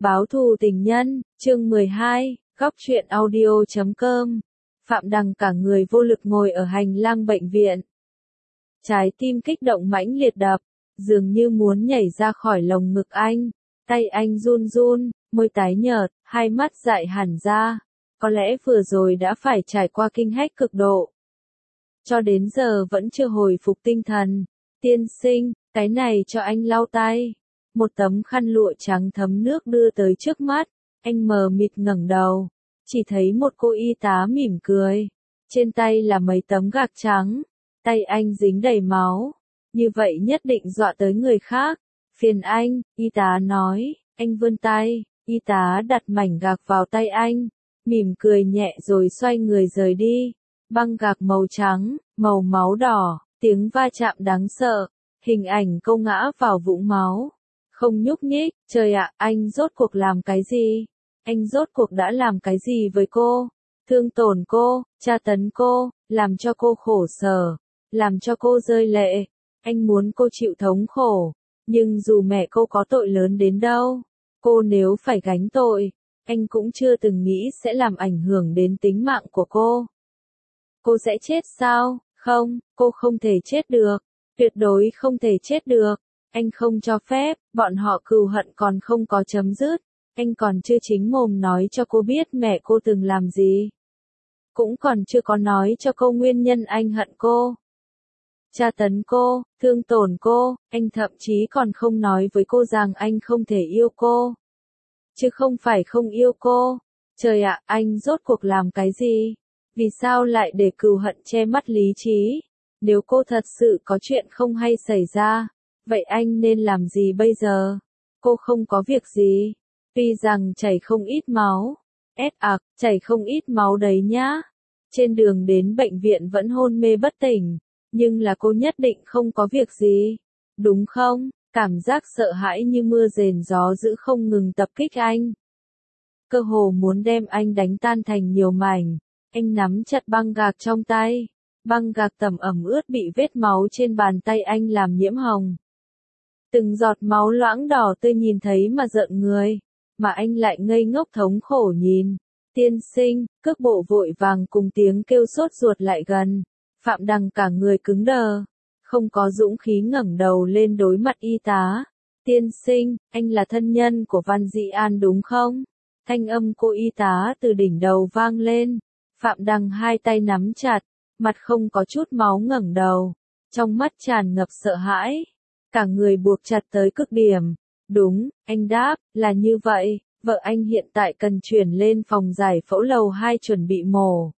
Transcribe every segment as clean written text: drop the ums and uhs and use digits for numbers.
Báo thù tình nhân, chương 12, góc truyện audio.com. Phạm Đằng cả người vô lực ngồi ở hành lang bệnh viện. Trái tim kích động mãnh liệt đập, dường như muốn nhảy ra khỏi lồng ngực anh. Tay anh run run, môi tái nhợt, hai mắt dại hẳn ra. Có lẽ vừa rồi đã phải trải qua kinh hách cực độ. Cho đến giờ vẫn chưa hồi phục tinh thần. Tiên sinh, cái này cho anh lau tay. Một tấm khăn lụa trắng thấm nước đưa tới trước mắt, anh mờ mịt ngẩng đầu, chỉ thấy một cô y tá mỉm cười, trên tay là mấy tấm gạc trắng, tay anh dính đầy máu, như vậy nhất định dọa tới người khác. Phiền anh, y tá nói, anh vươn tay, y tá đặt mảnh gạc vào tay anh, mỉm cười nhẹ rồi xoay người rời đi. Băng gạc màu trắng, màu máu đỏ, tiếng va chạm đáng sợ, hình ảnh cô ngã vào vũng máu. Không nhúc nhích, trời ạ, anh rốt cuộc làm cái gì? Anh rốt cuộc đã làm cái gì với cô? Thương tổn cô, tra tấn cô, làm cho cô khổ sở, làm cho cô rơi lệ. Anh muốn cô chịu thống khổ, nhưng dù mẹ cô có tội lớn đến đâu, cô nếu phải gánh tội, anh cũng chưa từng nghĩ sẽ làm ảnh hưởng đến tính mạng của cô. Cô sẽ chết sao? Không, cô không thể chết được, tuyệt đối không thể chết được. Anh không cho phép, bọn họ cừu hận còn không có chấm dứt, anh còn chưa chính mồm nói cho cô biết mẹ cô từng làm gì. Cũng còn chưa có nói cho cô nguyên nhân anh hận cô. Tra tấn cô, thương tổn cô, anh thậm chí còn không nói với cô rằng anh không thể yêu cô. Chứ không phải không yêu cô. Trời ạ, anh rốt cuộc làm cái gì? Vì sao lại để cừu hận che mắt lý trí? Nếu cô thật sự có chuyện không hay xảy ra, vậy anh nên làm gì bây giờ? Cô không có việc gì. Tuy rằng chảy không ít máu. Chảy không ít máu đấy nhá. Trên đường đến bệnh viện vẫn hôn mê bất tỉnh. Nhưng là cô nhất định không có việc gì. Đúng không? Cảm giác sợ hãi như mưa rền gió dữ không ngừng tập kích anh. Cơ hồ muốn đem anh đánh tan thành nhiều mảnh. Anh nắm chặt băng gạc trong tay. Băng gạc tẩm ẩm ướt bị vết máu trên bàn tay anh làm nhiễm hồng. Từng giọt máu loãng đỏ tươi nhìn thấy mà rợn người, mà anh lại ngây ngốc thống khổ nhìn. Tiên sinh, cước bộ vội vàng cùng tiếng kêu sốt ruột lại gần. Phạm Đằng cả người cứng đờ, không có dũng khí ngẩng đầu lên đối mặt y tá. Tiên sinh, anh là thân nhân của Văn Dị An đúng không? Thanh âm cô y tá từ đỉnh đầu vang lên. Phạm Đằng hai tay nắm chặt, mặt không có chút máu ngẩng đầu, trong mắt tràn ngập sợ hãi. Cả người buộc chặt tới cực điểm. Đúng, anh đáp, là như vậy, vợ anh hiện tại cần chuyển lên phòng giải phẫu lầu 2 chuẩn bị mổ.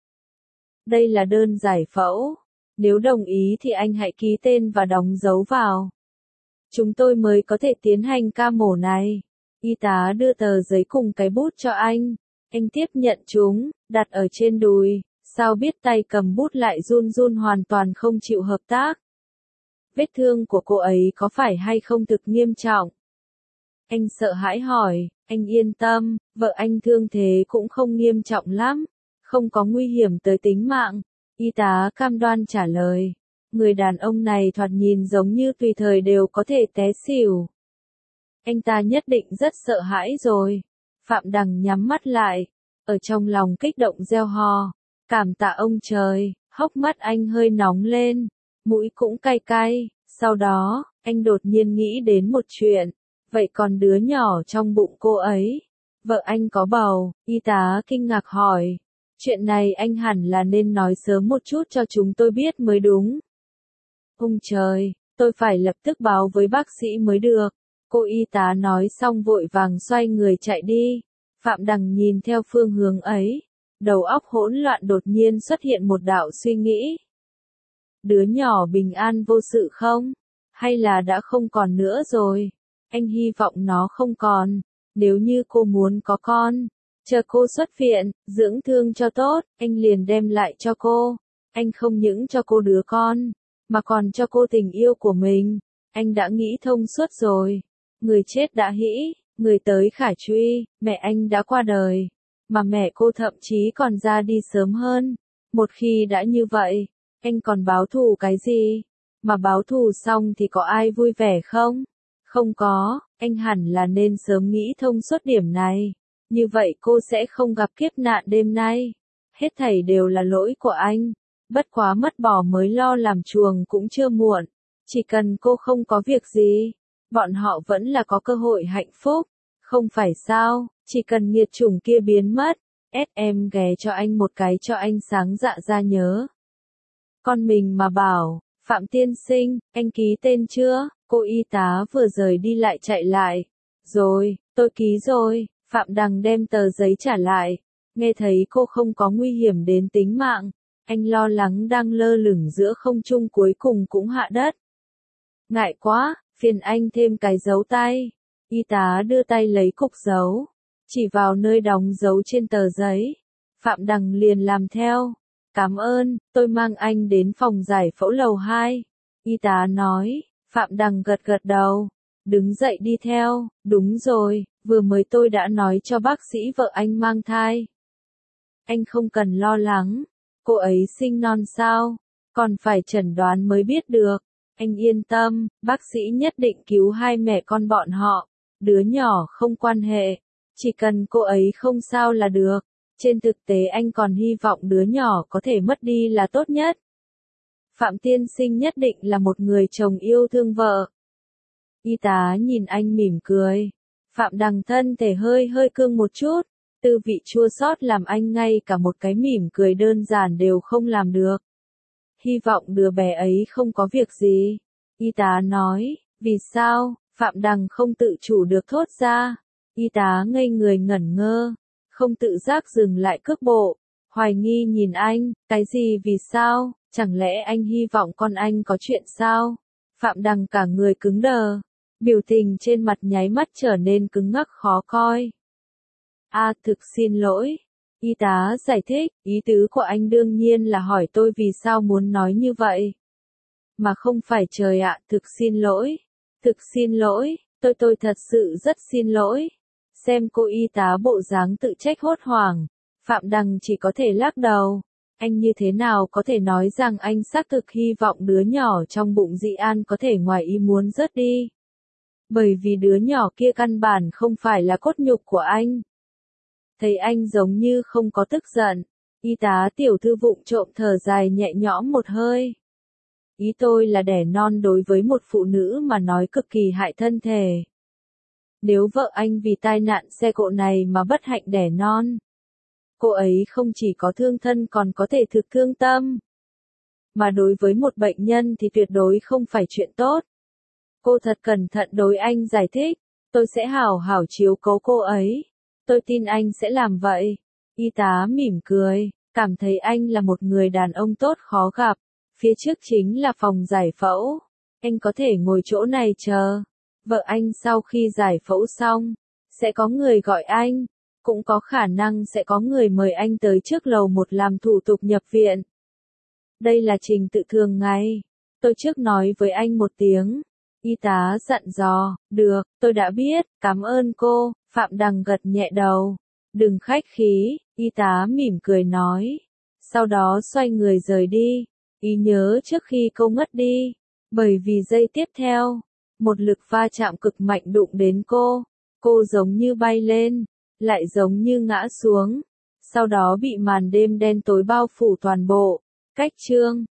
Đây là đơn giải phẫu. Nếu đồng ý thì anh hãy ký tên và đóng dấu vào. Chúng tôi mới có thể tiến hành ca mổ này. Y tá đưa tờ giấy cùng cái bút cho anh. Anh tiếp nhận chúng, đặt ở trên đùi. Sao biết tay cầm bút lại run run hoàn toàn không chịu hợp tác. Vết thương của cô ấy có phải hay không thực nghiêm trọng? Anh sợ hãi hỏi, anh yên tâm, vợ anh thương thế cũng không nghiêm trọng lắm, không có nguy hiểm tới tính mạng. Y tá cam đoan trả lời, người đàn ông này thoạt nhìn giống như tùy thời đều có thể té xỉu. Anh ta nhất định rất sợ hãi rồi. Phạm Đằng nhắm mắt lại, ở trong lòng kích động reo hò, cảm tạ ông trời, hốc mắt anh hơi nóng lên. Mũi cũng cay cay, sau đó, anh đột nhiên nghĩ đến một chuyện, vậy còn đứa nhỏ trong bụng cô ấy, vợ anh có bầu, y tá kinh ngạc hỏi, chuyện này anh hẳn là nên nói sớm một chút cho chúng tôi biết mới đúng. Ông trời, tôi phải lập tức báo với bác sĩ mới được, cô y tá nói xong vội vàng xoay người chạy đi. Phạm Đằng nhìn theo phương hướng ấy, đầu óc hỗn loạn đột nhiên xuất hiện một đạo suy nghĩ. Đứa nhỏ bình an vô sự không? Hay là đã không còn nữa rồi? Anh hy vọng nó không còn. Nếu như cô muốn có con, chờ cô xuất viện, dưỡng thương cho tốt, anh liền đem lại cho cô. Anh không những cho cô đứa con, mà còn cho cô tình yêu của mình. Anh đã nghĩ thông suốt rồi. Người chết đã hĩ, người tới khả truy, mẹ anh đã qua đời. Mà mẹ cô thậm chí còn ra đi sớm hơn. Một khi đã như vậy, anh còn báo thù cái gì? Mà báo thù xong thì có ai vui vẻ không? Không có, Anh hẳn là nên sớm nghĩ thông suốt điểm này. Như vậy cô sẽ không gặp kiếp nạn đêm nay. Hết thảy đều là lỗi của anh. Bất quá mất bò mới lo làm chuồng cũng chưa muộn. Chỉ cần cô không có việc gì, bọn họ vẫn là có cơ hội hạnh phúc. Không phải sao, chỉ cần nghiệt chủng kia biến mất. Em ghé cho anh một cái cho anh sáng dạ ra nhớ. Con mình mà bảo, Phạm tiên sinh, anh ký tên chưa? Cô y tá vừa rời đi lại chạy lại. Rồi, tôi ký rồi. Phạm Đằng đem tờ giấy trả lại. Nghe thấy cô không có nguy hiểm đến tính mạng. Anh lo lắng đang lơ lửng giữa không trung cuối cùng cũng hạ đất. Ngại quá, phiền anh thêm cái dấu tay. Y tá đưa tay lấy cục dấu. Chỉ vào nơi đóng dấu trên tờ giấy. Phạm Đằng liền làm theo. Cảm ơn, tôi mang anh đến phòng giải phẫu lầu 2. Y tá nói, Phạm Đằng gật gật đầu. Đứng dậy đi theo, đúng rồi, vừa mới tôi đã nói cho bác sĩ vợ anh mang thai. Anh không cần lo lắng, cô ấy sinh non sao, còn phải chẩn đoán mới biết được. Anh yên tâm, bác sĩ nhất định cứu hai mẹ con bọn họ, đứa nhỏ không quan hệ, chỉ cần cô ấy không sao là được. Trên thực tế anh còn hy vọng đứa nhỏ có thể mất đi là tốt nhất. Phạm tiên sinh nhất định là một người chồng yêu thương vợ. Y tá nhìn anh mỉm cười. Phạm Đằng thân thể hơi cương một chút. Tư vị chua xót làm anh ngay cả một cái mỉm cười đơn giản đều không làm được. Hy vọng đứa bé ấy không có việc gì. Y tá nói, vì sao? Phạm Đằng không tự chủ được thốt ra. Y tá ngây người ngẩn ngơ. Không tự giác dừng lại cước bộ. Hoài nghi nhìn anh, cái gì vì sao? Chẳng lẽ anh hy vọng con anh có chuyện sao? Phạm Đằng cả người cứng đờ. Biểu tình trên mặt nháy mắt trở nên cứng ngắc khó coi. Thực xin lỗi. Y tá giải thích, ý tứ của anh đương nhiên là hỏi tôi vì sao muốn nói như vậy. Mà không phải trời ạ, thực xin lỗi. Thực xin lỗi, tôi thật sự rất xin lỗi. Xem cô y tá bộ dáng tự trách hốt hoảng. Phạm Đằng chỉ có thể lắc đầu. Anh như thế nào có thể nói rằng anh xác thực hy vọng đứa nhỏ trong bụng Dị An có thể ngoài ý muốn rớt đi. Bởi vì đứa nhỏ kia căn bản không phải là cốt nhục của anh. Thấy anh giống như không có tức giận. Y tá tiểu thư vụng trộm thở dài nhẹ nhõm một hơi. Ý tôi là đẻ non đối với một phụ nữ mà nói cực kỳ hại thân thể. Nếu vợ anh vì tai nạn xe cộ này mà bất hạnh đẻ non, cô ấy không chỉ có thương thân còn có thể thực thương tâm. Mà đối với một bệnh nhân thì tuyệt đối không phải chuyện tốt. Cô thật cẩn thận đối anh giải thích, tôi sẽ hảo hảo chiếu cố cô ấy. Tôi tin anh sẽ làm vậy. Y tá mỉm cười, cảm thấy anh là một người đàn ông tốt khó gặp. Phía trước chính là phòng giải phẫu. Anh có thể ngồi chỗ này chờ. Vợ anh sau khi giải phẫu xong, sẽ có người gọi anh. Cũng có khả năng sẽ có người mời anh tới trước lầu 1 làm thủ tục nhập viện. Đây là trình tự thường ngày. Tôi trước nói với anh một tiếng. Y tá dặn dò, được, tôi đã biết, cảm ơn cô. Phạm Đằng gật nhẹ đầu. Đừng khách khí, y tá mỉm cười nói. Sau đó xoay người rời đi. Ý nhớ trước khi cô ngất đi. Bởi vì giây tiếp theo, một lực va chạm cực mạnh đụng đến cô. Cô giống như bay lên, lại giống như ngã xuống. Sau đó bị màn đêm đen tối bao phủ toàn bộ. Cách chương